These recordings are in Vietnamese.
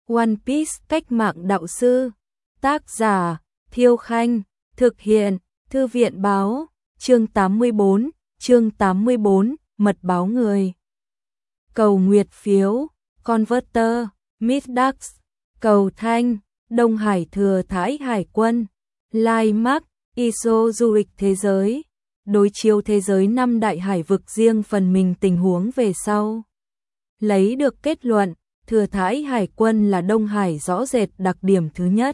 One Piece cách mạng đạo sư. Tác giả Thiêu Khanh. Thực hiện Thư viện báo. Chương 84, mật báo người. Cầu nguyệt phiếu, Converter, Midax, cầu thanh, Đông Hải Thừa Thái Hải quân, Lai Mark, ISO du lịch thế giới, đối chiếu thế giới 5 đại hải vực riêng phần mình tình huống về sau. Lấy được kết luận, Thừa Thái Hải quân là Đông Hải rõ rệt đặc điểm thứ nhất.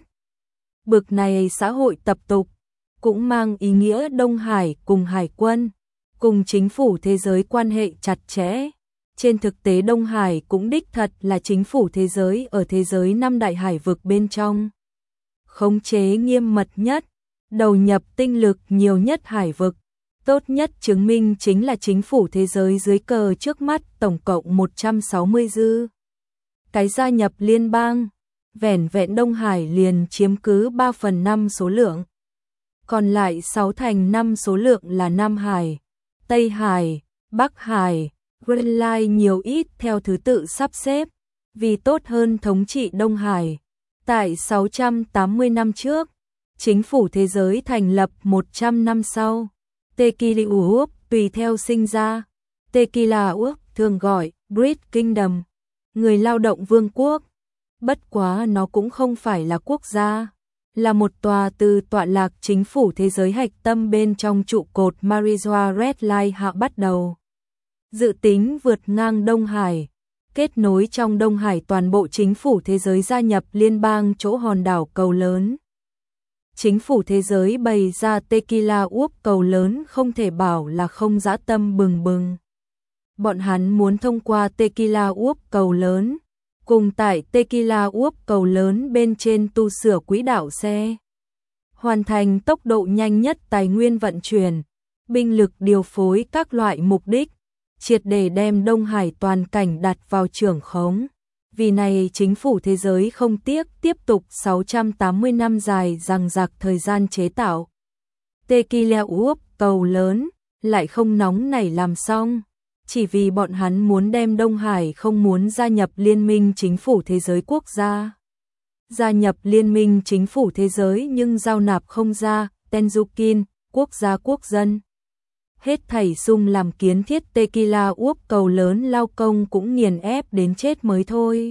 Bực này xã hội tập tục, cũng mang ý nghĩa Đông Hải cùng Hải quân, cùng chính phủ thế giới quan hệ chặt chẽ. Trên thực tế Đông Hải cũng đích thật là chính phủ thế giới ở thế giới 5 đại hải vực bên trong. Khống chế nghiêm mật nhất, đầu nhập tinh lực nhiều nhất hải vực. Tốt nhất chứng minh chính là chính phủ thế giới dưới cờ trước mắt tổng cộng 160 dư. Cái gia nhập liên bang, vẻn vẹn Đông Hải liền chiếm cứ 3/5 số lượng. Còn lại 6 thành 5 số lượng là Nam Hải, Tây Hải, Bắc Hải, Greenland nhiều ít theo thứ tự sắp xếp, vì tốt hơn thống trị Đông Hải. Tại 680 năm trước, chính phủ thế giới thành lập 100 năm sau. Tequila Uop tùy theo sinh ra. Tequila Uop thường gọi Brit Kingdom, người lao động vương quốc. Bất quá nó cũng không phải là quốc gia, là một tòa từ tọa lạc chính phủ thế giới hạch tâm bên trong trụ cột Marijoa Red Line hạ bắt đầu. Dự tính vượt ngang Đông Hải, kết nối trong Đông Hải toàn bộ chính phủ thế giới gia nhập liên bang chỗ hòn đảo cầu lớn. Chính phủ thế giới bày ra Tequila Uop cầu lớn không thể bảo là không dã tâm bừng bừng. Bọn hắn muốn thông qua Tequila Uop cầu lớn, cùng tại Tequila Uop cầu lớn bên trên tu sửa quỹ đạo xe, hoàn thành tốc độ nhanh nhất tài nguyên vận chuyển, binh lực điều phối các loại mục đích, triệt để đem Đông Hải toàn cảnh đặt vào trưởng khống. Vì này chính phủ thế giới không tiếc tiếp tục 680 năm dài dằng dặc thời gian chế tạo. Tequila Uop cầu lớn lại không nóng nảy làm xong, chỉ vì bọn hắn muốn đem Đông Hải không muốn gia nhập liên minh chính phủ thế giới quốc gia. Gia nhập liên minh chính phủ thế giới nhưng giao nạp không ra, Tenzukin, quốc gia quốc dân. Hết thảy sung làm kiến thiết Tequila Uop cầu lớn lao công cũng nghiền ép đến chết mới thôi.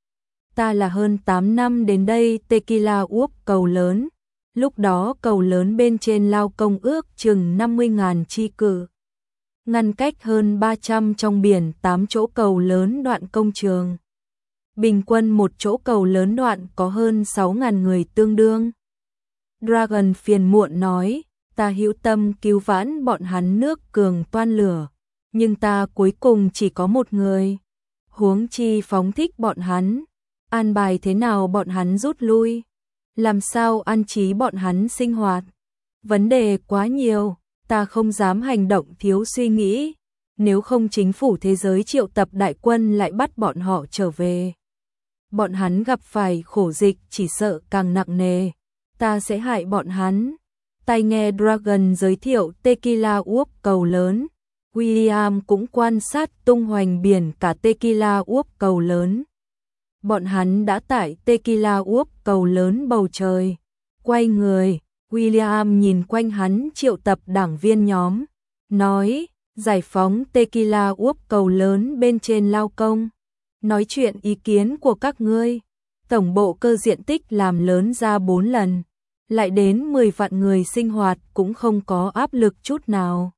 Ta là hơn 8 năm đến đây Tequila Uop cầu lớn, lúc đó cầu lớn bên trên lao công ước chừng 50.000 chi cự. Ngăn cách hơn 300 trong biển 8 chỗ cầu lớn đoạn công trường. Bình quân một chỗ cầu lớn đoạn có hơn 6.000 người tương đương. Dragon phiền muộn nói, ta hữu tâm cứu vãn bọn hắn nước cường toan lửa, nhưng ta cuối cùng chỉ có một người. Huống chi phóng thích bọn hắn, an bài thế nào bọn hắn rút lui, làm sao an trí bọn hắn sinh hoạt. Vấn đề quá nhiều, ta không dám hành động thiếu suy nghĩ, nếu không chính phủ thế giới triệu tập đại quân lại bắt bọn họ trở về. Bọn hắn gặp phải khổ dịch chỉ sợ càng nặng nề, ta sẽ hại bọn hắn. Tai nghe Dragon giới thiệu Tequila Uop cầu lớn, William cũng quan sát tung hoành biển cả Tequila Uop cầu lớn. Bọn hắn đã tại Tequila Uop cầu lớn bầu trời. Quay người, William nhìn quanh hắn triệu tập đảng viên nhóm, nói, giải phóng Tequila Uop cầu lớn bên trên lao công. Nói chuyện ý kiến của các ngươi, tổng bộ cơ diện tích làm lớn ra 4 lần. Lại đến 10 vạn người sinh hoạt cũng không có áp lực chút nào.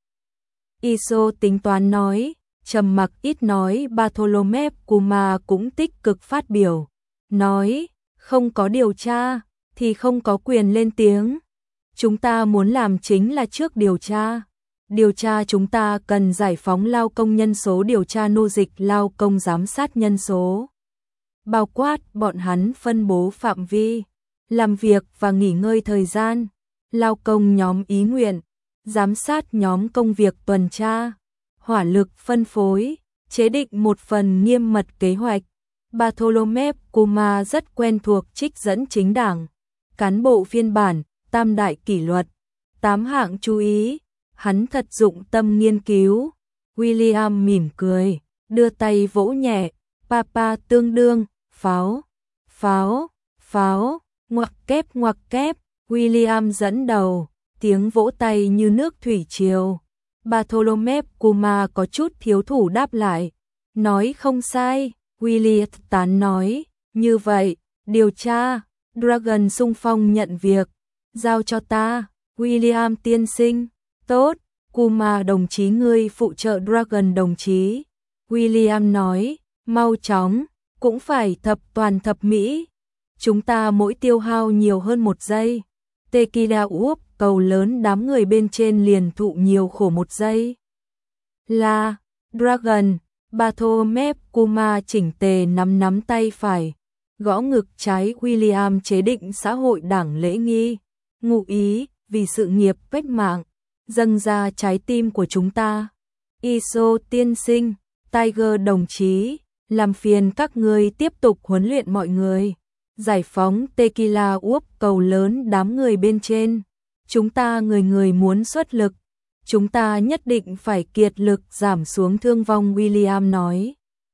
ISO tính toán nói, trầm mặc ít nói. Bartholomew Kuma cũng tích cực phát biểu, nói, không có điều tra thì không có quyền lên tiếng. Chúng ta muốn làm chính là trước điều tra. Điều tra chúng ta cần giải phóng lao công nhân số, điều tra nô dịch lao công, giám sát nhân số, bao quát bọn hắn phân bố phạm vi làm việc và nghỉ ngơi thời gian, lao công nhóm ý nguyện, giám sát nhóm công việc tuần tra, hỏa lực phân phối, chế định một phần nghiêm mật kế hoạch. Bartholomew Kuma rất quen thuộc trích dẫn chính đảng, cán bộ phiên bản, tam đại kỷ luật, 8 hạng chú ý, hắn thật dụng tâm nghiên cứu. William mỉm cười, đưa tay vỗ nhẹ, papa tương đương, pháo. pháo, ngoặc kép, William dẫn đầu, tiếng vỗ tay như nước thủy triều. Bartholomew Kuma có chút thiếu thủ đáp lại, nói không sai, William tán nói, như vậy, điều tra, Dragon xung phong nhận việc, giao cho ta, William tiên sinh, tốt, Kuma đồng chí ngươi phụ trợ Dragon đồng chí. William nói, mau chóng, cũng phải toàn thập mỹ. Chúng ta mỗi tiêu hao nhiều hơn 1 giây. Tequila úp, cầu lớn đám người bên trên liền thụ nhiều khổ 1 giây. Là, Dragon, Bartholomew Kuma chỉnh tề nắm tay phải, gõ ngực trái William chế định xã hội đảng lễ nghi, ngụ ý, vì sự nghiệp cách mạng, dâng ra trái tim của chúng ta. Iso tiên sinh, Tiger đồng chí, làm phiền các ngươi tiếp tục huấn luyện mọi người. Giải phóng Tequila úp cầu lớn đám người bên trên. Chúng ta người muốn xuất lực. Chúng ta nhất định phải kiệt lực giảm xuống thương vong, William nói.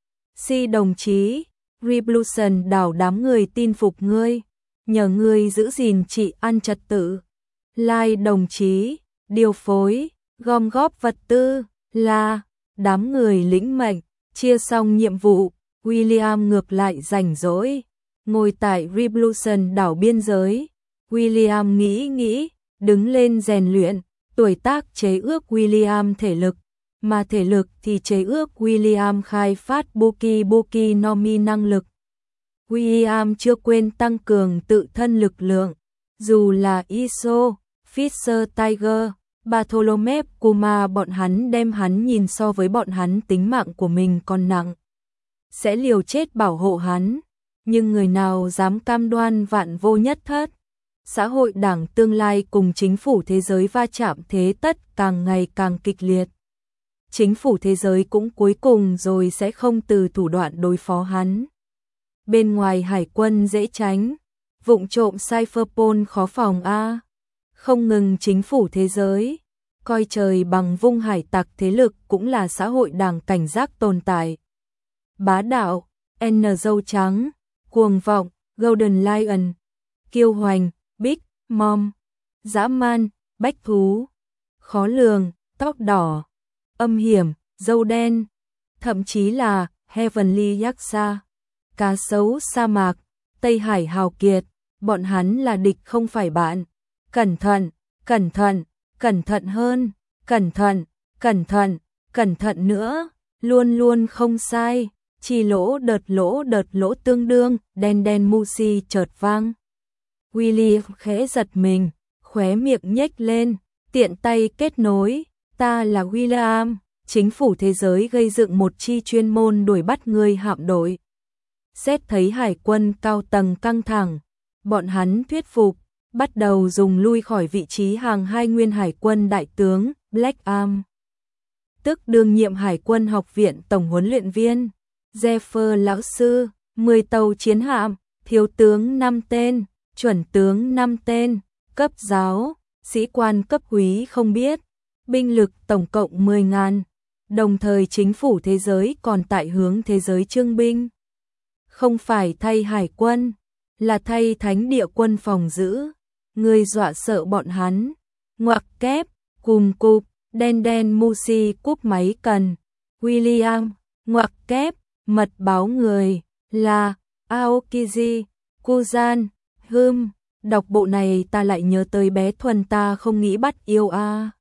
Si đồng chí, Revolution đảo đám người tin phục ngươi. Nhờ ngươi giữ gìn trị an trật tự. Lai đồng chí, điều phối, gom góp vật tư. Là, đám người lĩnh mệnh, chia xong nhiệm vụ. William ngược lại rảnh rỗi. Ngồi tại Revolution đảo biên giới, William nghĩ, đứng lên rèn luyện, tuổi tác chế ước William thể lực, mà thể lực thì chế ước William khai phát Boki Nomi năng lực. William chưa quên tăng cường tự thân lực lượng, dù là Iso, Fisher Tiger, Bartholomew Kuma bọn hắn đem hắn nhìn so với bọn hắn tính mạng của mình còn nặng. Sẽ liều chết bảo hộ hắn. Nhưng người nào dám cam đoan vạn vô nhất thất? Xã hội đảng tương lai cùng chính phủ thế giới va chạm thế tất càng ngày càng kịch liệt. Chính phủ thế giới cũng cuối cùng rồi sẽ không từ thủ đoạn đối phó hắn. Bên ngoài hải quân dễ tránh, vụng trộm cypherpol khó phòng a. Không ngừng chính phủ thế giới, coi trời bằng vung hải tặc thế lực cũng là xã hội đảng cảnh giác tồn tại. Bá đạo, N dâu trắng, cuồng vọng, Golden Lion, kiêu hoành, Big Mom, dã man, bách thú, khó lường, tóc đỏ, âm hiểm, dâu đen, thậm chí là Heavenly Yaksa, cá sấu sa mạc, Tây Hải hào kiệt, bọn hắn là địch không phải bạn. Cẩn thận, cẩn thận hơn, cẩn thận nữa, luôn không sai. Chỉ lỗ đợt tương đương, đen Musi chợt vang. William khẽ giật mình, khóe miệng nhếch lên, tiện tay kết nối, ta là William, chính phủ thế giới gây dựng một chi chuyên môn đuổi bắt người hạm đội. Xét thấy hải quân cao tầng căng thẳng, bọn hắn thuyết phục, bắt đầu dùng lui khỏi vị trí hàng 2 nguyên hải quân đại tướng Black Arm, tức đương nhiệm hải quân học viện tổng huấn luyện viên. Jeffer lão sư, 10 tàu chiến hạm, thiếu tướng 5 tên, chuẩn tướng 5 tên, cấp giáo, sĩ quan cấp úy không biết, binh lực tổng cộng 10.000. Đồng thời chính phủ thế giới còn tại hướng thế giới trưng binh. Không phải thay hải quân, là thay thánh địa quân phòng giữ. Người dọa sợ bọn hắn. Ngoặc kép, cùm cụp, đen Musi cúp máy cần. William, ngoặc kép, mật báo người, là, Aokiji, Kuzan, đọc bộ này ta lại nhớ tới bé Thuần ta không nghĩ bắt yêu a.